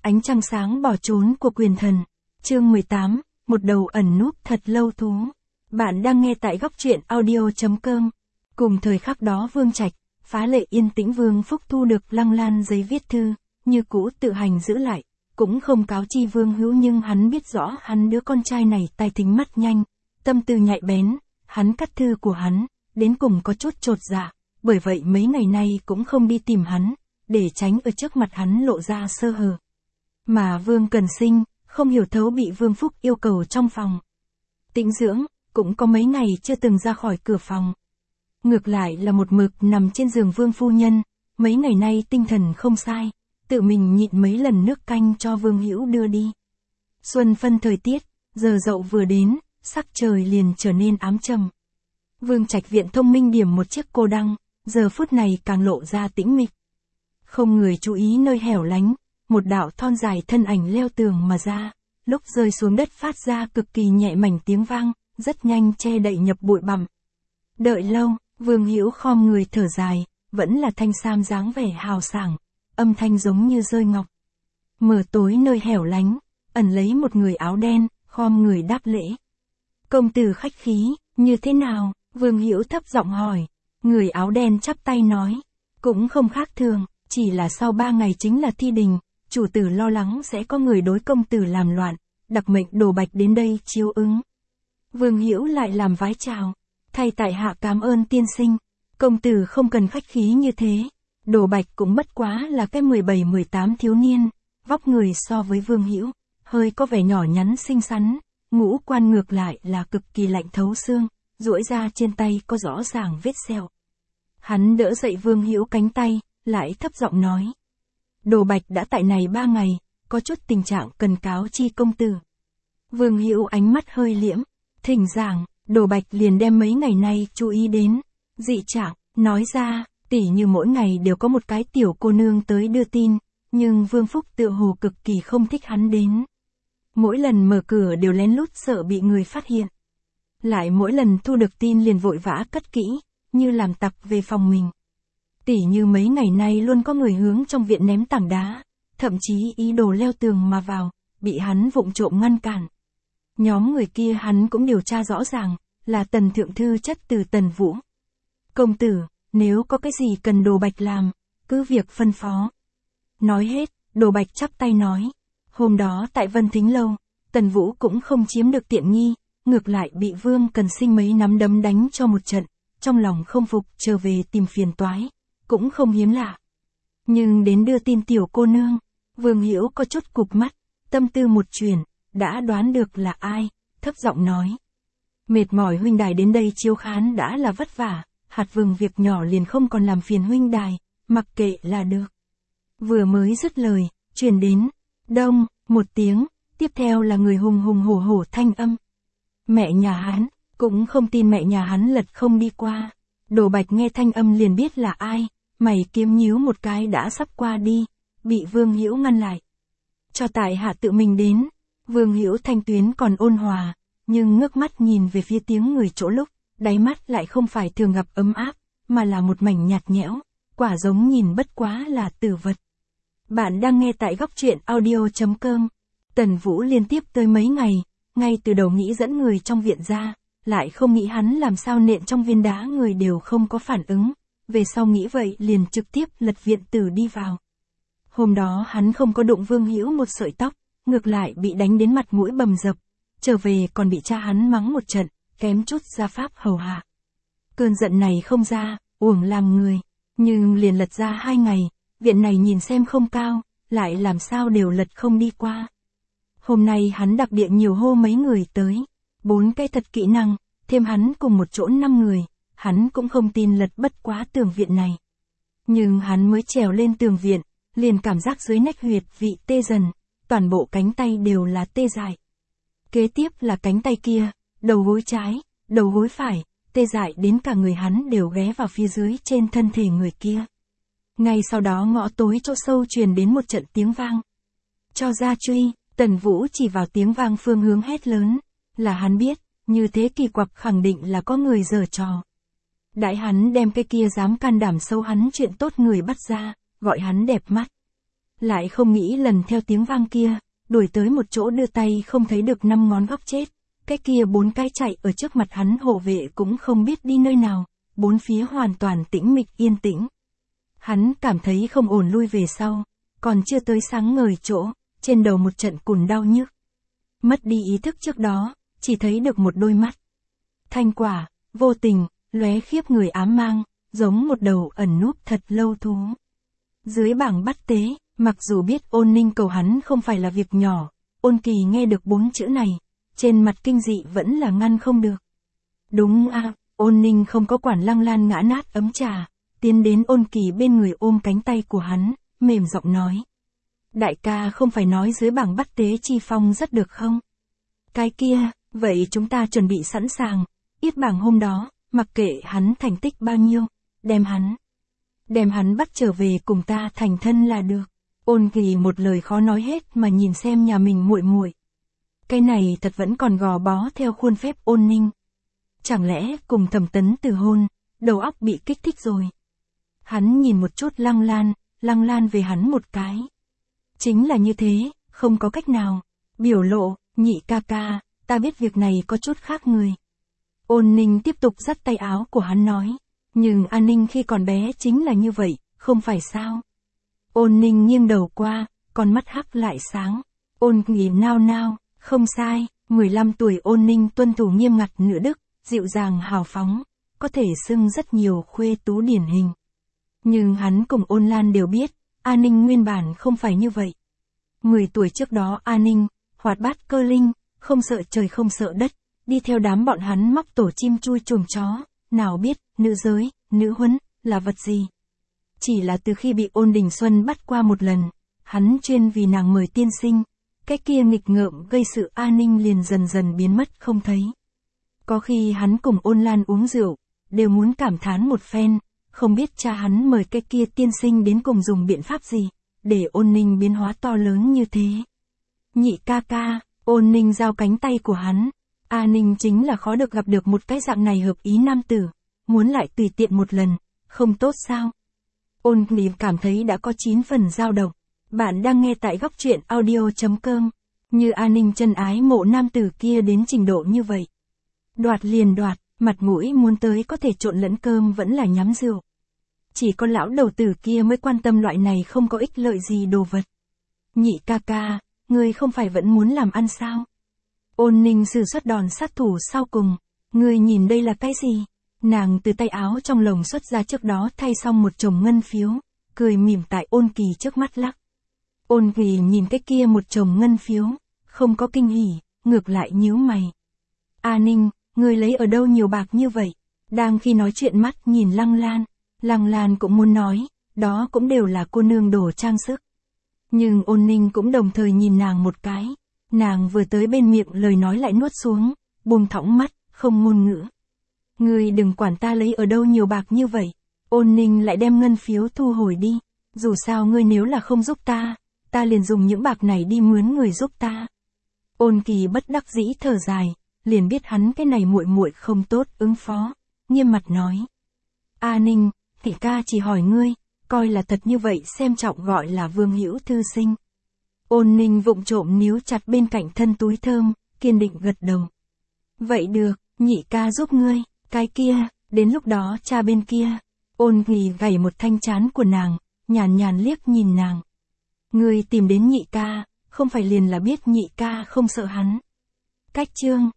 ánh trăng sáng bỏ trốn của quyền thần. Chương 18, một đầu ẩn núp thật lâu thú. Bạn đang nghe tại góc truyện audio.com. Cùng thời khắc đó Vương Trạch, phá lệ yên tĩnh Vương Phúc thu được lăng lan giấy viết thư, như cũ tự hành giữ lại, cũng không cáo chi Vương Hữu, nhưng hắn biết rõ hắn đứa con trai này tai thính mắt nhanh, tâm tư nhạy bén, hắn cắt thư của hắn, đến cùng có chút chột dạ, bởi vậy mấy ngày nay cũng không đi tìm hắn, để tránh ở trước mặt hắn lộ ra sơ hở. Mà Vương Cần Sinh, không hiểu thấu bị Vương Phúc yêu cầu trong phòng tĩnh dưỡng, cũng có mấy ngày chưa từng ra khỏi cửa phòng. Ngược lại là một mực nằm trên giường Vương phu nhân, mấy ngày nay tinh thần không sai, tự mình nhịn mấy lần nước canh cho Vương Hữu đưa đi. Xuân phân thời tiết, giờ dậu vừa đến, sắc trời liền trở nên ám trầm. Vương Trạch viện thông minh điểm một chiếc cô đăng, giờ phút này càng lộ ra tĩnh mịch. Không người chú ý nơi hẻo lánh, một đạo thon dài thân ảnh leo tường mà ra, lúc rơi xuống đất phát ra cực kỳ nhẹ mảnh tiếng vang, rất nhanh che đậy nhập bụi bặm. Đợi lâu, Vương Hữu khom người thở dài, vẫn là thanh sam dáng vẻ hào sảng, âm thanh giống như rơi ngọc. Mờ tối nơi hẻo lánh, ẩn lấy một người áo đen, khom người đáp lễ. Công tử khách khí, như thế nào? Vương Hữu thấp giọng hỏi. Người áo đen chắp tay nói, cũng không khác thường, chỉ là sau 3 ngày chính là thi đình, chủ tử lo lắng sẽ có người đối công tử làm loạn, đặc mệnh Đồ Bạch đến đây chiếu ứng. Vương Hữu lại làm vái chào, thay tại hạ cảm ơn tiên sinh, công tử không cần khách khí như thế. Đồ Bạch cũng bất quá là cái 17-18 thiếu niên, vóc người so với Vương Hữu hơi có vẻ nhỏ nhắn xinh xắn, ngũ quan ngược lại là cực kỳ lạnh thấu xương, duỗi ra trên tay có rõ ràng vết sẹo. Hắn đỡ dậy Vương Hữu cánh tay, lại thấp giọng nói: Đồ Bạch đã tại này 3 ngày, có chút tình trạng cần cáo chi công tử. Vương Hữu ánh mắt hơi liễm, thỉnh giảng. Đồ Bạch liền đem mấy ngày nay chú ý đến dị trạng, nói ra, tỉ như mỗi ngày đều có một cái tiểu cô nương tới đưa tin, nhưng Vương Phúc tựa hồ cực kỳ không thích hắn đến. Mỗi lần mở cửa đều lén lút sợ bị người phát hiện. Lại mỗi lần thu được tin liền vội vã cất kỹ, như làm tặc về phòng mình. Tỉ như mấy ngày nay luôn có người hướng trong viện ném tảng đá, thậm chí ý đồ leo tường mà vào, bị hắn vụng trộm ngăn cản. Nhóm người kia hắn cũng điều tra rõ ràng, là Tần Thượng Thư chất từ Tần Vũ. Công tử, nếu có cái gì cần Đồ Bạch làm, cứ việc phân phó. Nói hết, Đồ Bạch chắp tay nói. Hôm đó tại Vân Thính Lâu, Tần Vũ cũng không chiếm được tiện nghi, ngược lại bị Vương Cần Sinh mấy nắm đấm đánh cho một trận, trong lòng không phục trở về tìm phiền toái, cũng không hiếm lạ. Nhưng đến đưa tin tiểu cô nương, Vương Hữu có chút cụp mắt, tâm tư một chuyển, đã đoán được là ai, thấp giọng nói. Mệt mỏi huynh đài đến đây chiếu khán đã là vất vả, hạt vừng việc nhỏ liền không còn làm phiền huynh đài, mặc kệ là được. Vừa mới dứt lời, truyền đến, đông, một tiếng, tiếp theo là người hùng hùng hổ hổ thanh âm. Mẹ nhà hắn, cũng không tin mẹ nhà hắn lật không đi qua. Đồ Bạch nghe thanh âm liền biết là ai, mày kiếm nhíu một cái đã sắp qua đi, bị Vương Hữu ngăn lại. Cho tại hạ tự mình đến. Vương Hữu thanh tuyến còn ôn hòa, nhưng ngước mắt nhìn về phía tiếng người chỗ lúc, đáy mắt lại không phải thường gặp ấm áp, mà là một mảnh nhạt nhẽo, quả giống nhìn bất quá là tử vật. Bạn đang nghe tại góc truyện audio.com. Tần Vũ liên tiếp tới mấy ngày, ngay từ đầu nghĩ dẫn người trong viện ra, lại không nghĩ hắn làm sao nện trong viên đá người đều không có phản ứng, về sau nghĩ vậy liền trực tiếp lật viện tử đi vào. Hôm đó hắn không có đụng Vương Hữu một sợi tóc, ngược lại bị đánh đến mặt mũi bầm dập, trở về còn bị cha hắn mắng một trận, kém chút ra pháp hầu hạ. Cơn giận này không ra, uổng làm người, nhưng liền lật ra 2 ngày, viện này nhìn xem không cao, lại làm sao đều lật không đi qua. Hôm nay hắn đặc địa nhiều hô mấy người tới, 4 cái thật kỹ năng, thêm hắn cùng một chỗ 5 người, hắn cũng không tin lật bất quá tường viện này. Nhưng hắn mới trèo lên tường viện, liền cảm giác dưới nách huyệt vị tê dần, toàn bộ cánh tay đều là tê dại. Kế tiếp là cánh tay kia, đầu gối trái, đầu gối phải, tê dại đến cả người hắn đều ghé vào phía dưới trên thân thể người kia. Ngay sau đó ngõ tối chỗ sâu truyền đến một trận tiếng vang. Cho ra truy, Tần Vũ chỉ vào tiếng vang phương hướng hét lớn, là hắn biết, như thế kỳ quặc khẳng định là có người giở trò. Đãi hắn đem cái kia dám can đảm sâu hắn chuyện tốt người bắt ra, gọi hắn đẹp mắt. lại không nghĩ lần theo tiếng vang kia, đuổi tới một chỗ đưa tay không thấy được 5 ngón góc chết. Cái kia 4 cái chạy ở trước mặt hắn hộ vệ cũng không biết đi nơi nào, bốn phía hoàn toàn tĩnh mịch yên tĩnh. Hắn cảm thấy không ổn lui về sau, còn chưa tới sáng ngời chỗ, trên đầu một trận cùn đau nhức. Mất đi ý thức trước đó, chỉ thấy được một đôi mắt. Thanh quả, vô tình, lóe khiếp người ám mang, giống một đầu ẩn núp thật lâu thú. Dưới bảng bắt tế, mặc dù biết Ôn Ninh cầu hắn không phải là việc nhỏ, Ôn Kỳ nghe được 4 chữ này, trên mặt kinh dị vẫn là ngăn không được. Đúng à, Ôn Ninh không có quản Lăng Lan ngã nát ấm trà, tiến đến Ôn Kỳ bên người ôm cánh tay của hắn, mềm giọng nói. Đại ca không phải nói dưới bảng bắt tế chi phong rất được không? Cái kia, vậy chúng ta chuẩn bị sẵn sàng, yết bảng hôm đó, mặc kệ hắn thành tích bao nhiêu, đem hắn bắt trở về cùng ta thành thân là được. Ôn Kỳ một lời khó nói hết mà nhìn xem nhà mình muội muội. Cái này thật vẫn còn gò bó theo khuôn phép Ôn Ninh. Chẳng lẽ cùng Thẩm Tấn từ hôn, đầu óc bị kích thích rồi. Hắn nhìn một chút Lăng Lan về hắn một cái. Chính là như thế, không có cách nào. Biểu lộ, nhị ca ca, ta biết việc này có chút khác người. Ôn Ninh tiếp tục dắt tay áo của hắn nói. Nhưng An Ninh khi còn bé chính là như vậy, không phải sao? Ôn Ninh nghiêng đầu qua, con mắt hắc lại sáng. Ôn Kỳ nao, không sai, 15 tuổi Ôn Ninh tuân thủ nghiêm ngặt nửa đức, dịu dàng hào phóng, có thể xưng rất nhiều khuê tú điển hình. Nhưng hắn cùng Ôn Lan đều biết, An Ninh nguyên bản không phải như vậy. 10 tuổi trước đó An Ninh, hoạt bát cơ linh, không sợ trời không sợ đất, đi theo đám bọn hắn móc tổ chim chui chuồng chó, nào biết, nữ giới, nữ huấn, là vật gì. Chỉ là từ khi bị Ôn Đình Xuân bắt qua một lần, hắn chuyên vì nàng mời tiên sinh, cái kia nghịch ngợm gây sự An Ninh liền dần dần biến mất không thấy. Có khi hắn cùng Ôn Lan uống rượu, đều muốn cảm thán một phen, không biết cha hắn mời cái kia tiên sinh đến cùng dùng biện pháp gì, để Ôn Ninh biến hóa to lớn như thế. Nhị ca ca, Ôn Ninh giao cánh tay của hắn. An Ninh chính là khó được gặp được một cái dạng này hợp ý nam tử, muốn lại tùy tiện một lần, không tốt sao? Ôn Kỳ cảm thấy đã có 9 phần dao động. Bạn đang nghe tại góc truyện audio.com. Như An Ninh chân ái mộ nam tử kia đến trình độ như vậy. Đoạt liền đoạt, mặt mũi muốn tới có thể trộn lẫn cơm vẫn là nhắm rượu. Chỉ có lão đầu tử kia mới quan tâm loại này không có ích lợi gì đồ vật. Nhị ca ca, ngươi không phải vẫn muốn làm ăn sao? Ôn Ninh sử xuất đòn sát thủ sau cùng. Ngươi nhìn đây là cái gì? Nàng từ tay áo trong lồng xuất ra trước đó thay xong một chồng ngân phiếu, cười mỉm tại Ôn Kỳ trước mắt lắc. Ôn Kỳ nhìn cái kia một chồng ngân phiếu, không có kinh hỉ, ngược lại nhíu mày. A Ninh, ngươi lấy ở đâu nhiều bạc như vậy? Đang khi nói chuyện mắt nhìn Lăng Lan cũng muốn nói, đó cũng đều là cô nương đồ trang sức. Nhưng Ôn Ninh cũng đồng thời nhìn nàng một cái, nàng vừa tới bên miệng lời nói lại nuốt xuống, buông thõng mắt, không ngôn ngữ. Ngươi đừng quản ta lấy ở đâu nhiều bạc như vậy. Ôn Ninh lại đem ngân phiếu thu hồi đi. Dù sao ngươi nếu là không giúp ta liền dùng những bạc này đi mướn người giúp ta. Ôn Kỳ bất đắc dĩ thở dài, liền biết hắn cái này muội muội không tốt ứng phó, nghiêm mặt nói. A Ninh, tỷ ca chỉ hỏi ngươi, coi là thật như vậy xem trọng gọi là Vương Hữu thư sinh. Ôn Ninh vụng trộm níu chặt bên cạnh thân túi thơm, kiên định gật đầu. Vậy được, nhị ca giúp ngươi. Cái kia, đến lúc đó cha bên kia. Ôn Kỳ gảy một thanh trán của nàng, nhàn liếc nhìn nàng. Ngươi tìm đến nhị ca, không phải liền là biết nhị ca không sợ hắn. Cách chương